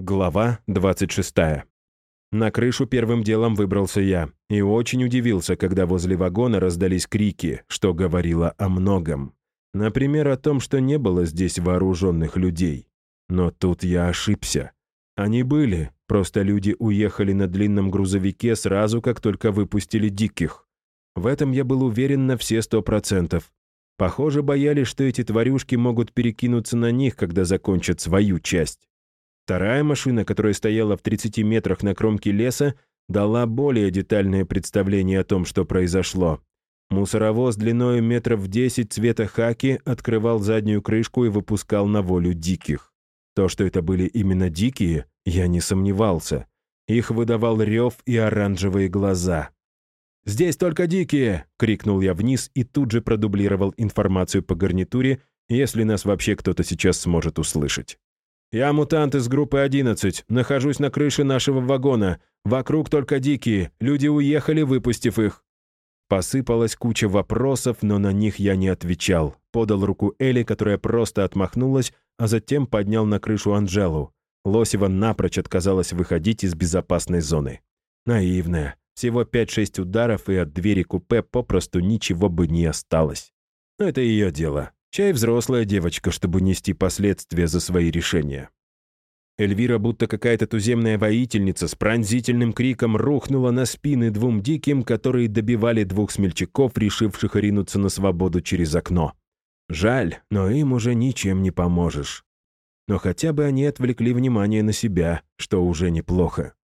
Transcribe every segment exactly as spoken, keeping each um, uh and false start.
Глава двадцать шестая. На крышу первым делом выбрался я и очень удивился, когда возле вагона раздались крики, что говорило о многом. Например, о том, что не было здесь вооруженных людей. Но тут я ошибся. Они были, просто люди уехали на длинном грузовике сразу, как только выпустили диких. В этом я был уверен на все сто процентов. Похоже, боялись, что эти тварюшки могут перекинуться на них, когда закончат свою часть. Вторая машина, которая стояла в тридцати метрах на кромке леса, дала более детальное представление о том, что произошло. Мусоровоз длиной метров в десять цвета хаки открывал заднюю крышку и выпускал на волю диких. То, что это были именно дикие, я не сомневался. Их выдавал рев и оранжевые глаза. «Здесь только дикие!» — крикнул я вниз и тут же продублировал информацию по гарнитуре, если нас вообще кто-то сейчас сможет услышать. «Я мутант из группы одиннадцать. Нахожусь на крыше нашего вагона. Вокруг только дикие. Люди уехали, выпустив их». Посыпалась куча вопросов, но на них я не отвечал. Подал руку Элли, которая просто отмахнулась, а затем поднял на крышу Анжелу. Лосева напрочь отказалась выходить из безопасной зоны. Наивная. Всего пять-шесть ударов, и от двери купе попросту ничего бы не осталось. Но это ее дело. Чай взрослая девочка, чтобы нести последствия за свои решения. Эльвира, будто какая-то туземная воительница, с пронзительным криком рухнула на спины двум диким, которые добивали двух смельчаков, решивших ринуться на свободу через окно. Жаль, но им уже ничем не поможешь. Но хотя бы они отвлекли внимание на себя, что уже неплохо.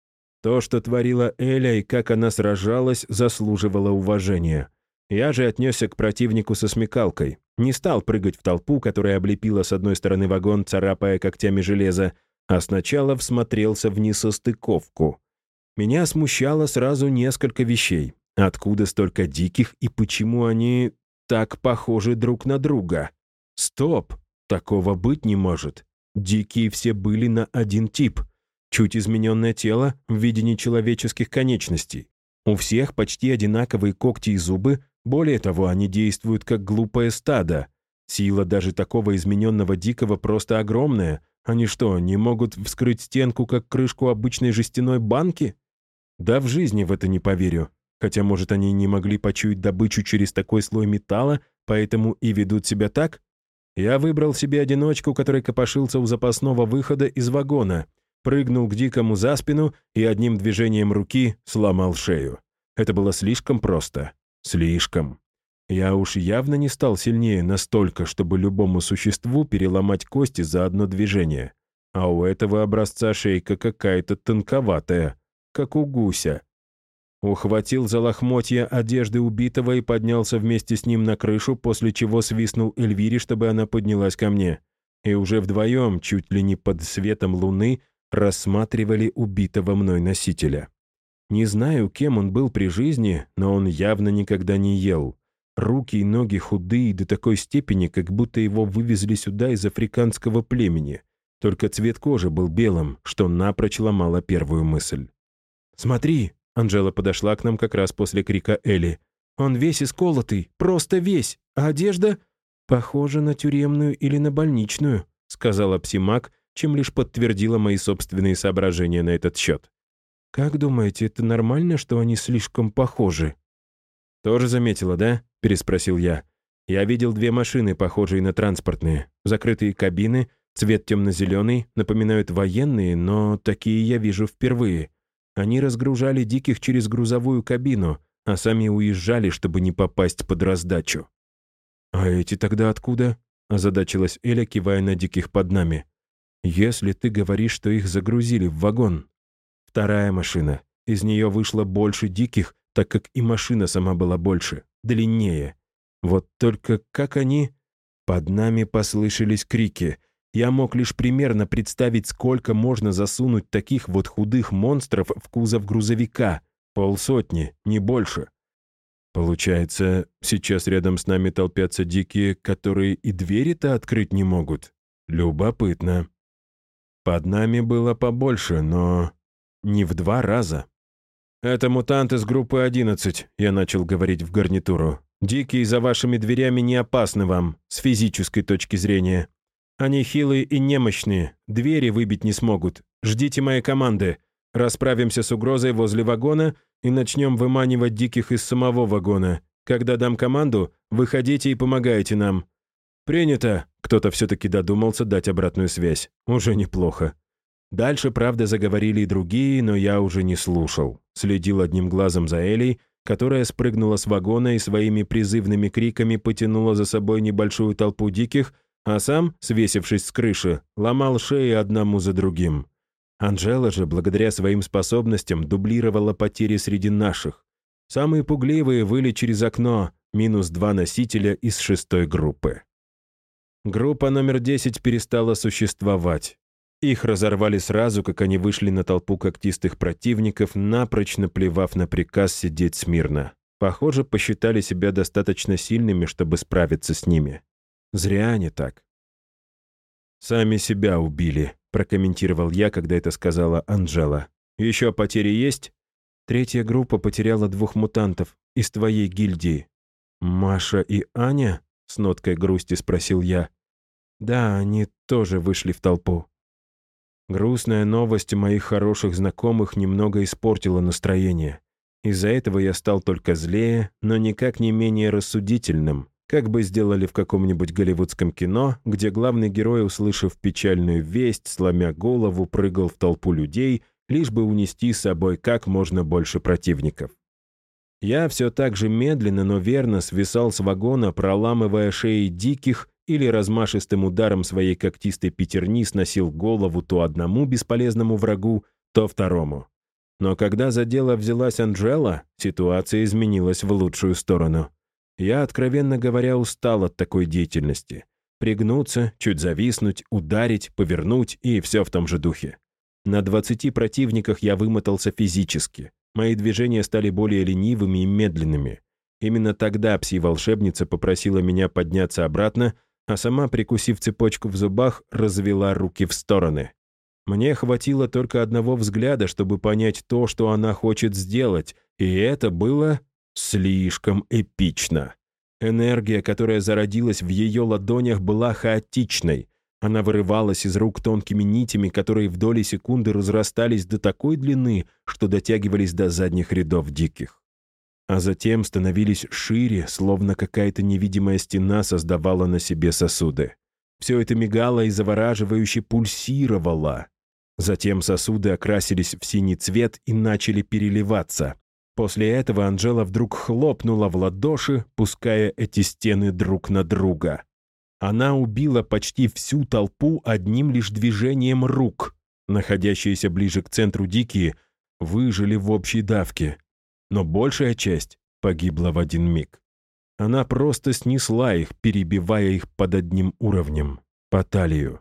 То, что творила Эля и как она сражалась, заслуживало уважения. Я же отнесся к противнику со смекалкой. Не стал прыгать в толпу, которая облепила с одной стороны вагон, царапая когтями железо, а сначала всмотрелся в несостыковку. Меня смущало сразу несколько вещей. Откуда столько диких и почему они так похожи друг на друга? Стоп! Такого быть не может. Дикие все были на один тип. Чуть измененное тело в виде нечеловеческих конечностей. У всех почти одинаковые когти и зубы. Более того, они действуют как глупое стадо. Сила даже такого измененного дикого просто огромная. Они что, не могут вскрыть стенку, как крышку обычной жестяной банки? Да в жизни в это не поверю. Хотя, может, они не могли почуять добычу через такой слой металла, поэтому и ведут себя так? Я выбрал себе одиночку, который копошился у запасного выхода из вагона, прыгнул к дикому за спину и одним движением руки сломал шею. Это было слишком просто. Слишком. Я уж явно не стал сильнее настолько, чтобы любому существу переломать кости за одно движение. А у этого образца шейка какая-то тонковатая, как у гуся. Ухватил за лохмотья одежды убитого и поднялся вместе с ним на крышу, после чего свистнул Эльвире, чтобы она поднялась ко мне. И уже вдвоем, чуть ли не под светом луны, рассматривали убитого мной носителя. Не знаю, кем он был при жизни, но он явно никогда не ел. Руки и ноги худые до такой степени, как будто его вывезли сюда из африканского племени. Только цвет кожи был белым, что напрочь ломало первую мысль. «Смотри!» — Анжела подошла к нам как раз после крика Элли. «Он весь исколотый, просто весь, а одежда похожа на тюремную или на больничную», — сказала псимаг, чем лишь подтвердила мои собственные соображения на этот счет. «Как думаете, это нормально, что они слишком похожи?» «Тоже заметила, да?» — переспросил я. «Я видел две машины, похожие на транспортные. Закрытые кабины, цвет темно-зеленый, напоминают военные, но такие я вижу впервые. Они разгружали диких через грузовую кабину, а сами уезжали, чтобы не попасть под раздачу». «А эти тогда откуда?» — озадачилась Эля, кивая на диких под нами. «Если ты говоришь, что их загрузили в вагон». «Вторая машина. Из нее вышло больше диких, так как и машина сама была больше, длиннее. Вот только как они...» Под нами послышались крики. Я мог лишь примерно представить, сколько можно засунуть таких вот худых монстров в кузов грузовика. Полсотни, не больше. Получается, сейчас рядом с нами толпятся дикие, которые и двери-то открыть не могут. Любопытно. Под нами было побольше, но не в два раза. «Это мутант из группы одиннадцать», — я начал говорить в гарнитуру. «Дикие за вашими дверями не опасны вам, с физической точки зрения. Они хилые и немощные, двери выбить не смогут. Ждите моей команды. Расправимся с угрозой возле вагона и начнем выманивать диких из самого вагона. Когда дам команду, выходите и помогайте нам». «Принято!» Кто-то все-таки додумался дать обратную связь. Уже неплохо. Дальше, правда, заговорили и другие, но я уже не слушал. Следил одним глазом за Элей, которая спрыгнула с вагона и своими призывными криками потянула за собой небольшую толпу диких, а сам, свесившись с крыши, ломал шеи одному за другим. Анжела же, благодаря своим способностям, дублировала потери среди наших. Самые пугливые выли через окно, минус два носителя из шестой группы. Группа номер десять перестала существовать. Их разорвали сразу, как они вышли на толпу когтистых противников, напрочь наплевав на приказ сидеть смирно. Похоже, посчитали себя достаточно сильными, чтобы справиться с ними. Зря они так. «Сами себя убили», — прокомментировал я, когда это сказала Анжела. «Еще потери есть?» «Третья группа потеряла двух мутантов из твоей гильдии». «Маша и Аня?» — с ноткой грусти спросил я. «Да, они тоже вышли в толпу». Грустная новость моих хороших знакомых немного испортила настроение. Из-за этого я стал только злее, но никак не менее рассудительным, как бы сделали в каком-нибудь голливудском кино, где главный герой, услышав печальную весть, сломя голову, прыгал в толпу людей, лишь бы унести с собой как можно больше противников. Я все так же медленно, но верно свисал с вагона, проламывая шеи диких, или размашистым ударом своей когтистой пятерни сносил голову то одному бесполезному врагу, то второму. Но когда за дело взялась Анжела, ситуация изменилась в лучшую сторону. Я, откровенно говоря, устал от такой деятельности. Пригнуться, чуть зависнуть, ударить, повернуть и все в том же духе. На двадцати противниках я вымотался физически. Мои движения стали более ленивыми и медленными. Именно тогда пси-волшебница попросила меня подняться обратно, а сама, прикусив цепочку в зубах, развела руки в стороны. Мне хватило только одного взгляда, чтобы понять то, что она хочет сделать, и это было слишком эпично. Энергия, которая зародилась в ее ладонях, была хаотичной. Она вырывалась из рук тонкими нитями, которые в доли секунды разрастались до такой длины, что дотягивались до задних рядов диких. А затем становились шире, словно какая-то невидимая стена создавала на себе сосуды. Все это мигало и завораживающе пульсировало. Затем сосуды окрасились в синий цвет и начали переливаться. После этого Анжела вдруг хлопнула в ладоши, пуская эти стены друг на друга. Она убила почти всю толпу одним лишь движением рук. Находящиеся ближе к центру дикие выжили в общей давке. Но большая часть погибла в один миг. Она просто снесла их, перебивая их под одним уровнем, по талию.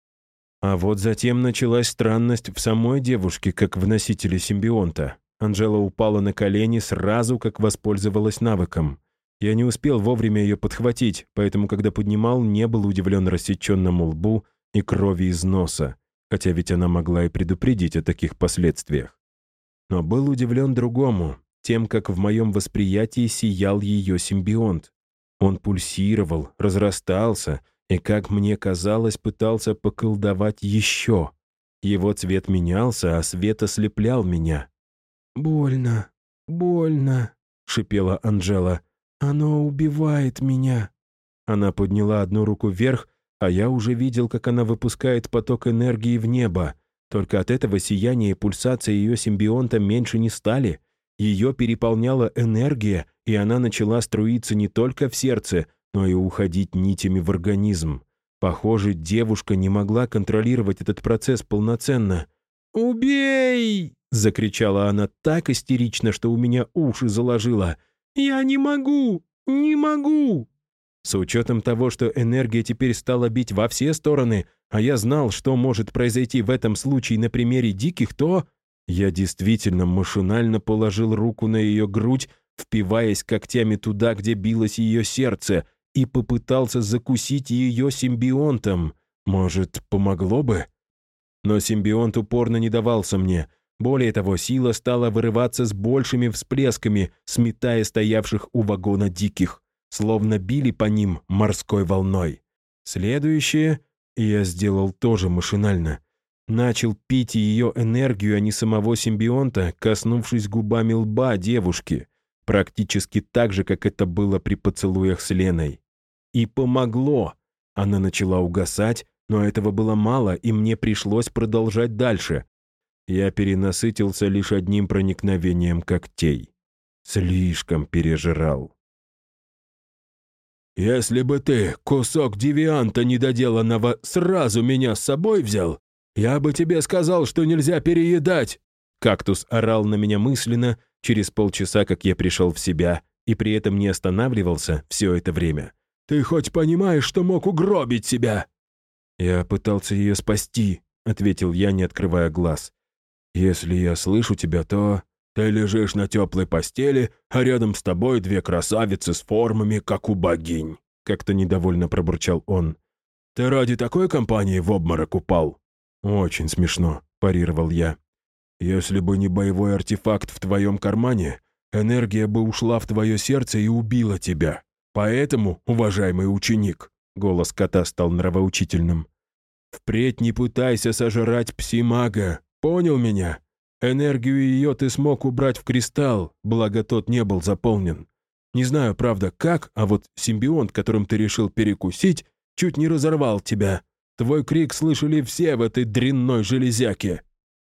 А вот затем началась странность в самой девушке, как в носителе симбионта. Анжела упала на колени сразу, как воспользовалась навыком. Я не успел вовремя ее подхватить, поэтому, когда поднимал, не был удивлен рассеченному лбу и крови из носа, хотя ведь она могла и предупредить о таких последствиях. Но был удивлен другому, тем, как в моем восприятии сиял ее симбионт. Он пульсировал, разрастался и, как мне казалось, пытался поколдовать еще. Его цвет менялся, а свет ослеплял меня. «Больно, больно», — шипела Анжела. «Оно убивает меня». Она подняла одну руку вверх, а я уже видел, как она выпускает поток энергии в небо. Только от этого сияния и пульсация ее симбионта меньше не стали. Ее переполняла энергия, и она начала струиться не только в сердце, но и уходить нитями в организм. Похоже, девушка не могла контролировать этот процесс полноценно. «Убей!» — закричала она так истерично, что у меня уши заложило. «Я не могу! Не могу!» С учетом того, что энергия теперь стала бить во все стороны, а я знал, что может произойти в этом случае на примере диких, то... Я действительно машинально положил руку на ее грудь, впиваясь когтями туда, где билось ее сердце, и попытался закусить ее симбионтом. Может, помогло бы? Но симбионт упорно не давался мне. Более того, сила стала вырываться с большими всплесками, сметая стоявших у вагона диких, словно били по ним морской волной. Следующее, И я сделал тоже машинально. Начал пить ее энергию, а не самого симбионта, коснувшись губами лба девушки, практически так же, как это было при поцелуях с Леной. И помогло. Она начала угасать, но этого было мало, и мне пришлось продолжать дальше. Я перенасытился лишь одним проникновением когтей. Слишком пережрал. «Если бы ты, кусок девианта недоделанного, сразу меня с собой взял, я бы тебе сказал, что нельзя переедать!» Кактус орал на меня мысленно через полчаса, как я пришел в себя, и при этом не останавливался все это время. «Ты хоть понимаешь, что мог угробить себя?» «Я пытался ее спасти», — ответил я, не открывая глаз. «Если я слышу тебя, то...» «Ты лежишь на теплой постели, а рядом с тобой две красавицы с формами, как у богинь», — как-то недовольно пробурчал он. «Ты ради такой компании в обморок упал?» «Очень смешно», — парировал я. «Если бы не боевой артефакт в твоем кармане, энергия бы ушла в твое сердце и убила тебя. Поэтому, уважаемый ученик», — голос кота стал нравоучительным, «впредь не пытайся сожрать пси-мага, понял меня? Энергию ее ты смог убрать в кристалл, благо тот не был заполнен. Не знаю, правда, как, а вот симбионт, которым ты решил перекусить, чуть не разорвал тебя. Твой крик слышали все в этой дрянной железяке».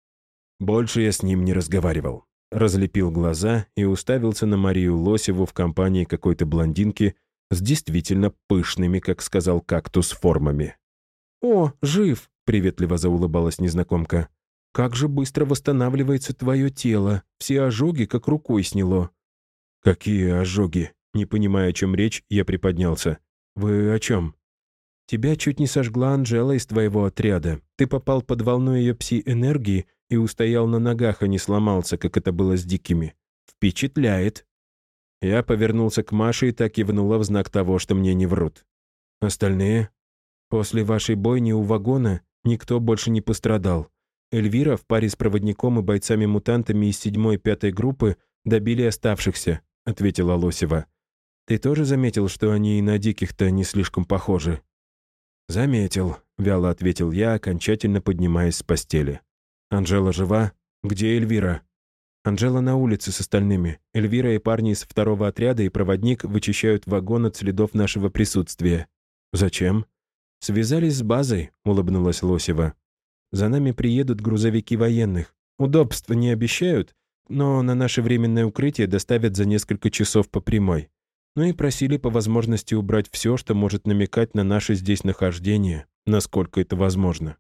Больше я с ним не разговаривал. Разлепил глаза и уставился на Марию Лосеву в компании какой-то блондинки с действительно пышными, как сказал Кактус, формами. «О, жив!» — приветливо заулыбалась незнакомка. «Как же быстро восстанавливается твое тело. Все ожоги как рукой сняло». «Какие ожоги?» Не понимая, о чем речь, я приподнялся. «Вы о чем?» «Тебя чуть не сожгла Анжела из твоего отряда. Ты попал под волну ее пси-энергии и устоял на ногах, а не сломался, как это было с дикими. Впечатляет». Я повернулся к Маше и так кивнула в знак того, что мне не врут. «Остальные?» «После вашей бойни у вагона никто больше не пострадал. Эльвира в паре с проводником и бойцами-мутантами из седьмой и пятой группы добили оставшихся», — ответила Лосева. «Ты тоже заметил, что они и на диких-то не слишком похожи?» «Заметил», — вяло ответил я, окончательно поднимаясь с постели. «Анжела жива? Где Эльвира?» «Анжела на улице с остальными. Эльвира и парни из второго отряда и проводник вычищают вагон от следов нашего присутствия». «Зачем?» «Связались с базой», — улыбнулась Лосева. «За нами приедут грузовики военных. Удобств не обещают, но на наше временное укрытие доставят за несколько часов по прямой. Ну и просили по возможности убрать все, что может намекать на наше здесь нахождение, насколько это возможно».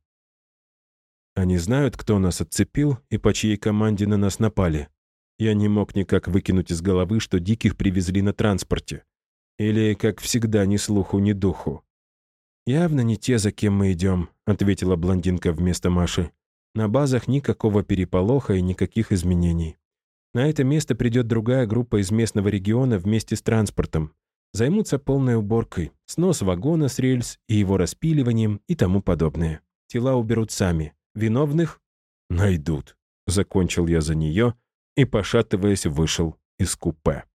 «Они знают, кто нас отцепил и по чьей команде на нас напали?» Я не мог никак выкинуть из головы, что диких привезли на транспорте. Или, как всегда, ни слуху, ни духу. «Явно не те, за кем мы идем», — ответила блондинка вместо Маши. «На базах никакого переполоха и никаких изменений. На это место придет другая группа из местного региона вместе с транспортом. Займутся полной уборкой, снос вагона с рельс и его распиливанием и тому подобное. Тела уберут сами. Виновных найдут», — закончил я за нее и, пошатываясь, вышел из купе.